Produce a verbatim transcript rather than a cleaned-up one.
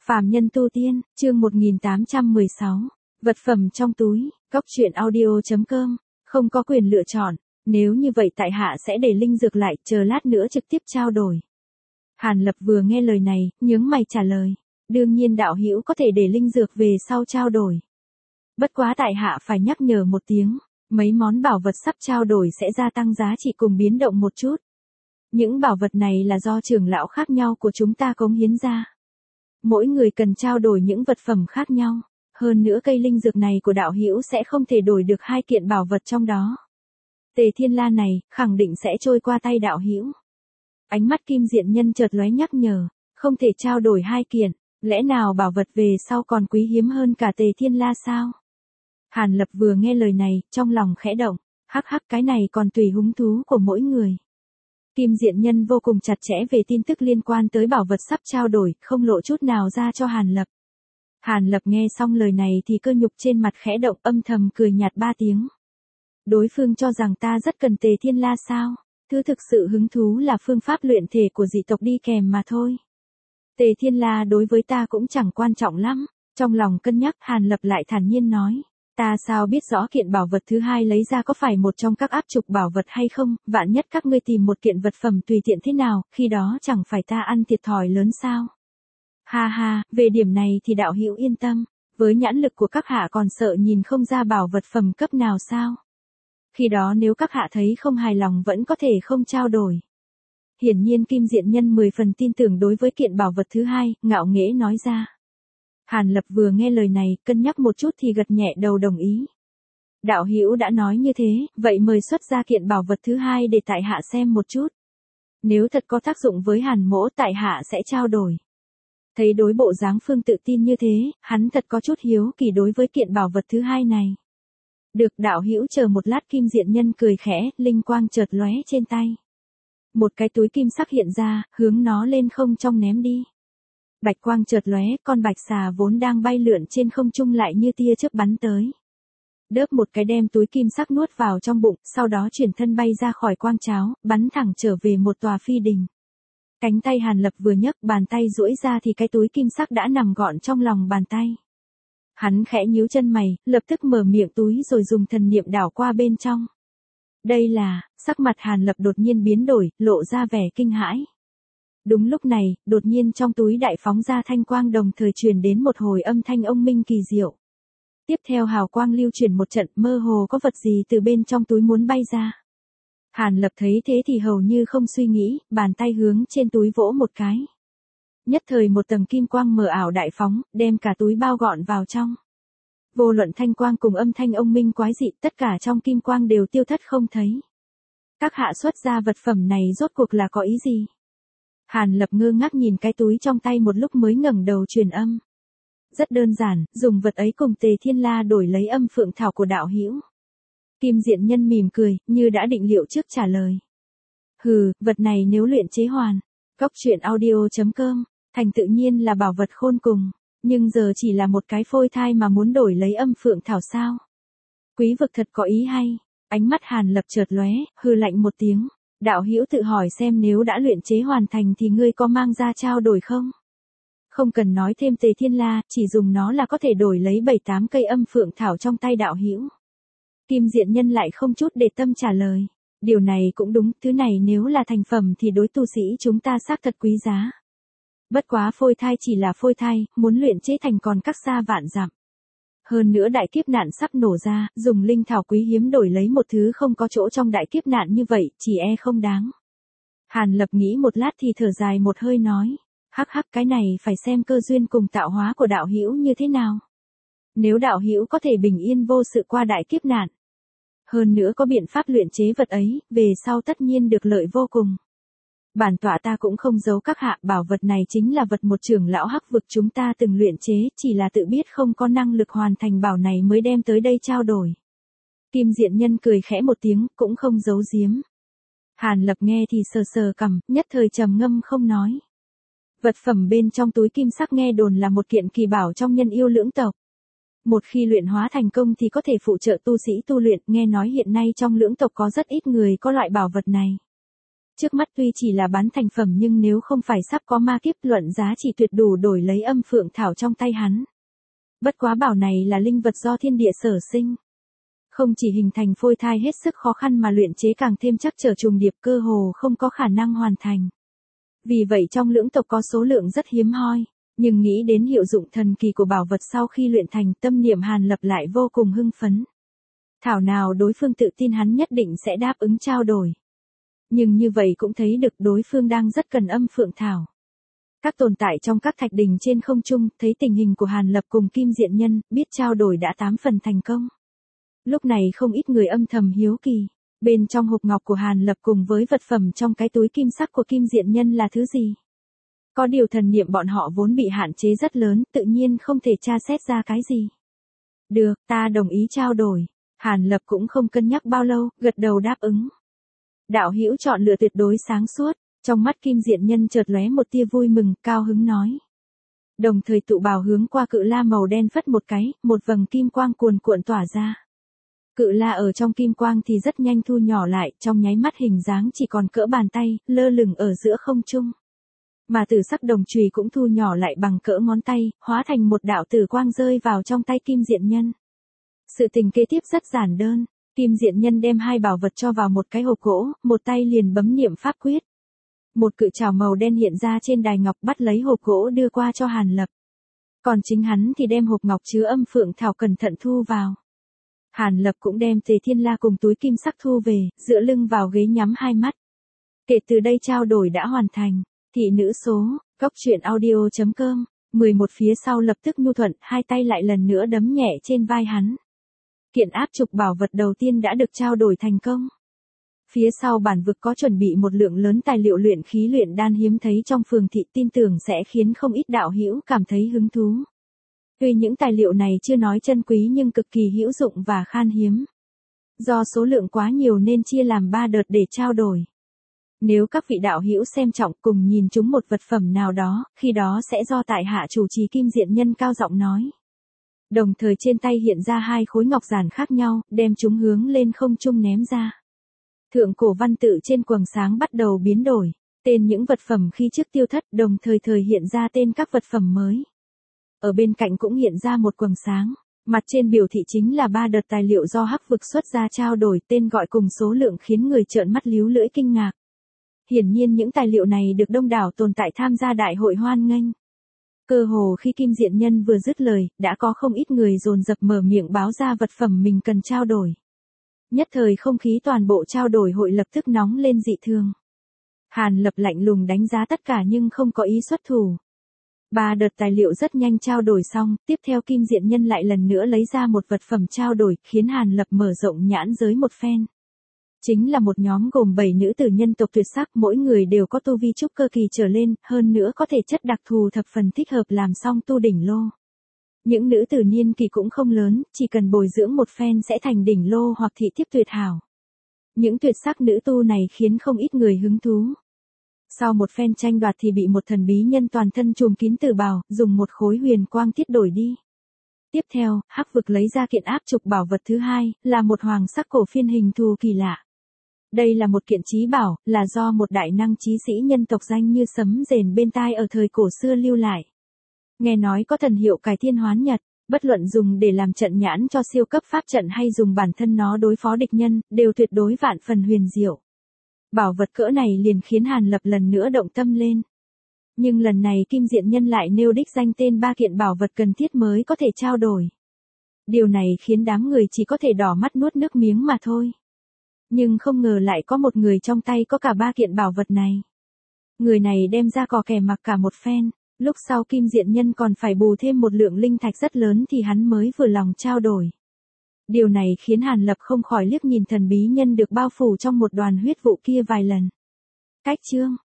Phàm nhân tu tiên, chương một nghìn tám trăm mười sáu. Vật phẩm trong túi, Cóc truyện audio chấm com, không có quyền lựa chọn, nếu như vậy tại hạ sẽ để linh dược lại, chờ lát nữa trực tiếp trao đổi. Hàn Lập vừa nghe lời này, nhướng mày trả lời, đương nhiên đạo hữu có thể để linh dược về sau trao đổi. Bất quá tại hạ phải nhắc nhở một tiếng, mấy món bảo vật sắp trao đổi sẽ gia tăng giá trị cùng biến động một chút. Những bảo vật này là do trưởng lão khác nhau của chúng ta cống hiến ra. Mỗi người cần trao đổi những vật phẩm khác nhau, hơn nữa cây linh dược này của đạo hữu sẽ không thể đổi được hai kiện bảo vật trong đó. Tề Thiên La này, khẳng định sẽ trôi qua tay đạo hữu. Ánh mắt Kim Diện Nhân chợt lóe nhắc nhở, không thể trao đổi hai kiện, lẽ nào bảo vật về sau còn quý hiếm hơn cả Tề Thiên La sao? Hàn Lập vừa nghe lời này, trong lòng khẽ động, hắc hắc cái này còn tùy hứng thú của mỗi người. Kim Diện Nhân vô cùng chặt chẽ về tin tức liên quan tới bảo vật sắp trao đổi, không lộ chút nào ra cho Hàn Lập. Hàn Lập nghe xong lời này thì cơ nhục trên mặt khẽ động, âm thầm cười nhạt ba tiếng. Đối phương cho rằng ta rất cần Tề Thiên La sao? Thứ thực sự hứng thú là phương pháp luyện thể của dị tộc đi kèm mà thôi. Tề Thiên La đối với ta cũng chẳng quan trọng lắm. Trong lòng cân nhắc, Hàn Lập lại thản nhiên nói. Ta sao biết rõ kiện bảo vật thứ hai lấy ra có phải một trong các áp trục bảo vật hay không, vạn nhất các ngươi tìm một kiện vật phẩm tùy tiện thế nào, khi đó chẳng phải ta ăn thiệt thòi lớn sao? Ha ha, về điểm này thì đạo hữu yên tâm, với nhãn lực của các hạ còn sợ nhìn không ra bảo vật phẩm cấp nào sao? Khi đó nếu các hạ thấy không hài lòng vẫn có thể không trao đổi. Hiển nhiên Kim Diện Nhân mười phần tin tưởng đối với kiện bảo vật thứ hai, ngạo nghễ nói ra. Hàn Lập vừa nghe lời này, cân nhắc một chút thì gật nhẹ đầu đồng ý. Đạo hữu đã nói như thế, vậy mời xuất ra kiện bảo vật thứ hai để tại hạ xem một chút. Nếu thật có tác dụng với Hàn mỗ tại hạ sẽ trao đổi. Thấy đối bộ dáng Phương tự tin như thế, hắn thật có chút hiếu kỳ đối với kiện bảo vật thứ hai này. Được, đạo hữu chờ một lát. Kim Diện Nhân cười khẽ, linh quang chợt lóe trên tay. Một cái túi kim sắc hiện ra, hướng nó lên không trong ném đi. Bạch quang chợt lóe, con bạch xà vốn đang bay lượn trên không trung lại như tia chớp bắn tới. Đớp một cái đem túi kim sắc nuốt vào trong bụng, sau đó chuyển thân bay ra khỏi quang cháo, bắn thẳng trở về một tòa phi đình. Cánh tay Hàn Lập vừa nhấc, bàn tay duỗi ra thì cái túi kim sắc đã nằm gọn trong lòng bàn tay. Hắn khẽ nhíu chân mày, lập tức mở miệng túi rồi dùng thần niệm đảo qua bên trong. Đây là, sắc mặt Hàn Lập đột nhiên biến đổi, lộ ra vẻ kinh hãi. Đúng lúc này, đột nhiên trong túi đại phóng ra thanh quang, đồng thời truyền đến một hồi âm thanh ông minh kỳ diệu. Tiếp theo hào quang lưu chuyển một trận, mơ hồ có vật gì từ bên trong túi muốn bay ra. Hàn Lập thấy thế thì hầu như không suy nghĩ, bàn tay hướng trên túi vỗ một cái. Nhất thời một tầng kim quang mờ ảo đại phóng, đem cả túi bao gọn vào trong. Vô luận thanh quang cùng âm thanh ông minh quái dị, tất cả trong kim quang đều tiêu thất không thấy. Các hạ xuất ra vật phẩm này rốt cuộc là có ý gì? Hàn Lập ngơ ngác nhìn cái túi trong tay một lúc mới ngẩng đầu truyền âm. Rất đơn giản, dùng vật ấy cùng Tề Thiên La đổi lấy âm phượng thảo của đạo hữu. Kim Diện Nhân mỉm cười, như đã định liệu trước trả lời. Hừ, vật này nếu luyện chế hoàn, Cóc truyện audio chấm com, thành tự nhiên là bảo vật khôn cùng, nhưng giờ chỉ là một cái phôi thai mà muốn đổi lấy âm phượng thảo sao? Quý vực thật có ý hay. Ánh mắt Hàn Lập chợt lóe, hừ lạnh một tiếng. Đạo hữu tự hỏi xem nếu đã luyện chế hoàn thành thì ngươi có mang ra trao đổi không? Không cần nói thêm, Tề Thiên La, chỉ dùng nó là có thể đổi lấy bảy tám cây âm phượng thảo trong tay đạo hữu. Kim Diện Nhân lại không chút để tâm trả lời. Điều này cũng đúng, thứ này nếu là thành phẩm thì đối tu sĩ chúng ta xác thật quý giá. Bất quá phôi thai chỉ là phôi thai, muốn luyện chế thành còn cách xa vạn dặm. Hơn nữa đại kiếp nạn sắp nổ ra, dùng linh thảo quý hiếm đổi lấy một thứ không có chỗ trong đại kiếp nạn như vậy, chỉ e không đáng. Hàn Lập nghĩ một lát thì thở dài một hơi nói, hắc hắc cái này phải xem cơ duyên cùng tạo hóa của đạo hữu như thế nào. Nếu đạo hữu có thể bình yên vô sự qua đại kiếp nạn, hơn nữa có biện pháp luyện chế vật ấy, về sau tất nhiên được lợi vô cùng. Bản tọa ta cũng không giấu các hạ, bảo vật này chính là vật một trưởng lão hắc vực chúng ta từng luyện chế, chỉ là tự biết không có năng lực hoàn thành bảo này mới đem tới đây trao đổi. Kim Diện Nhân cười khẽ một tiếng, cũng không giấu giếm. Hàn Lập nghe thì sờ sờ cằm, nhất thời trầm ngâm không nói. Vật phẩm bên trong túi kim sắc nghe đồn là một kiện kỳ bảo trong nhân yêu lưỡng tộc. Một khi luyện hóa thành công thì có thể phụ trợ tu sĩ tu luyện, nghe nói hiện nay trong lưỡng tộc có rất ít người có loại bảo vật này. Trước mắt tuy chỉ là bán thành phẩm nhưng nếu không phải sắp có ma kiếp luận giá chỉ tuyệt đủ đổi lấy âm phượng thảo trong tay hắn. Bất quá bảo này là linh vật do thiên địa sở sinh. Không chỉ hình thành phôi thai hết sức khó khăn mà luyện chế càng thêm chắc trở trùng điệp cơ hồ không có khả năng hoàn thành. Vì vậy trong lưỡng tộc có số lượng rất hiếm hoi, nhưng nghĩ đến hiệu dụng thần kỳ của bảo vật sau khi luyện thành tâm niệm Hàn Lập lại vô cùng hưng phấn. Thảo nào đối phương tự tin hắn nhất định sẽ đáp ứng trao đổi. Nhưng như vậy cũng thấy được đối phương đang rất cần âm phượng thảo. Các tồn tại trong các thạch đình trên không trung thấy tình hình của Hàn Lập cùng Kim Diện Nhân, biết trao đổi đã tám phần thành công. Lúc này không ít người âm thầm hiếu kỳ, bên trong hộp ngọc của Hàn Lập cùng với vật phẩm trong cái túi kim sắc của Kim Diện Nhân là thứ gì? Có điều thần niệm bọn họ vốn bị hạn chế rất lớn, tự nhiên không thể tra xét ra cái gì. Được, ta đồng ý trao đổi. Hàn Lập cũng không cân nhắc bao lâu, gật đầu đáp ứng. Đạo hữu chọn lựa tuyệt đối sáng suốt, trong mắt Kim Diện Nhân chợt lóe một tia vui mừng, cao hứng nói. Đồng thời tụ bào hướng qua cự la màu đen phất một cái, một vầng kim quang cuồn cuộn tỏa ra. Cự la ở trong kim quang thì rất nhanh thu nhỏ lại, trong nháy mắt hình dáng chỉ còn cỡ bàn tay, lơ lửng ở giữa không trung. Mà tử sắc đồng chùy cũng thu nhỏ lại bằng cỡ ngón tay, hóa thành một đạo tử quang rơi vào trong tay Kim Diện Nhân. Sự tình kế tiếp rất giản đơn, Kim Diện Nhân đem hai bảo vật cho vào một cái hộp gỗ, một tay liền bấm niệm pháp quyết. Một cự trảo màu đen hiện ra trên đài ngọc bắt lấy hộp gỗ đưa qua cho Hàn Lập. Còn chính hắn thì đem hộp ngọc chứa âm phượng thảo cẩn thận thu vào. Hàn Lập cũng đem Tề Thiên La cùng túi kim sắc thu về, dựa lưng vào ghế nhắm hai mắt. Kể từ đây trao đổi đã hoàn thành. Thị nữ số, cốc truyện audio chấm com, mười một phía sau lập tức nhu thuận, hai tay lại lần nữa đấm nhẹ trên vai hắn. Kiện áp trục bảo vật đầu tiên đã được trao đổi thành công. Phía sau bản vực có chuẩn bị một lượng lớn tài liệu luyện khí luyện đan hiếm thấy trong phường thị, tin tưởng sẽ khiến không ít đạo hữu cảm thấy hứng thú. Tuy những tài liệu này chưa nói chân quý nhưng cực kỳ hữu dụng và khan hiếm. Do số lượng quá nhiều nên chia làm ba đợt để trao đổi. Nếu các vị đạo hữu xem trọng cùng nhìn chúng một vật phẩm nào đó, khi đó sẽ do tại hạ chủ trì Kim Diện Nhân cao giọng nói. Đồng thời trên tay hiện ra hai khối ngọc giản khác nhau, đem chúng hướng lên không trung ném ra. Thượng cổ văn tự trên quầng sáng bắt đầu biến đổi, tên những vật phẩm khi trước tiêu thất, đồng thời thời hiện ra tên các vật phẩm mới. Ở bên cạnh cũng hiện ra một quầng sáng, mặt trên biểu thị chính là ba đợt tài liệu do Hắc vực xuất ra trao đổi, tên gọi cùng số lượng khiến người trợn mắt líu lưỡi kinh ngạc. Hiển nhiên những tài liệu này được đông đảo tồn tại tham gia đại hội hoan nghênh. Cơ hồ khi Kim Diện Nhân vừa dứt lời, đã có không ít người dồn dập mở miệng báo ra vật phẩm mình cần trao đổi. Nhất thời không khí toàn bộ trao đổi hội lập tức nóng lên dị thường. Hàn Lập lạnh lùng đánh giá tất cả nhưng không có ý xuất thủ. Ba đợt tài liệu rất nhanh trao đổi xong, tiếp theo Kim Diện Nhân lại lần nữa lấy ra một vật phẩm trao đổi, khiến Hàn Lập mở rộng nhãn giới một phen. Chính là một nhóm gồm bảy nữ tử nhân tộc tuyệt sắc, mỗi người đều có tu vi trúc cơ kỳ trở lên, hơn nữa có thể chất đặc thù thập phần thích hợp làm song tu đỉnh lô. Những nữ tử niên kỳ cũng không lớn, chỉ cần bồi dưỡng một phen sẽ thành đỉnh lô hoặc thị thiếp tuyệt hảo. Những tuyệt sắc nữ tu này khiến không ít người hứng thú. Sau một phen tranh đoạt thì bị một thần bí nhân toàn thân trùm kín tử bào, dùng một khối huyền quang tiết đổi đi. Tiếp theo, Hắc vực lấy ra kiện áp trục bảo vật thứ hai, là một hoàng sắc cổ phiên hình thù kỳ lạ. Đây là một kiện chí bảo, là do một đại năng chí sĩ nhân tộc danh như sấm rền bên tai ở thời cổ xưa lưu lại. Nghe nói có thần hiệu cải thiên hoán nhật, bất luận dùng để làm trận nhãn cho siêu cấp pháp trận hay dùng bản thân nó đối phó địch nhân, đều tuyệt đối vạn phần huyền diệu. Bảo vật cỡ này liền khiến Hàn Lập lần nữa động tâm lên. Nhưng lần này Kim Diện Nhân lại nêu đích danh tên ba kiện bảo vật cần thiết mới có thể trao đổi. Điều này khiến đám người chỉ có thể đỏ mắt nuốt nước miếng mà thôi. Nhưng không ngờ lại có một người trong tay có cả ba kiện bảo vật này. Người này đem ra cò kè mặc cả một phen, lúc sau Kim Diện Nhân còn phải bù thêm một lượng linh thạch rất lớn thì hắn mới vừa lòng trao đổi. Điều này khiến Hàn Lập không khỏi liếc nhìn thần bí nhân được bao phủ trong một đoàn huyết vụ kia vài lần. Cách chương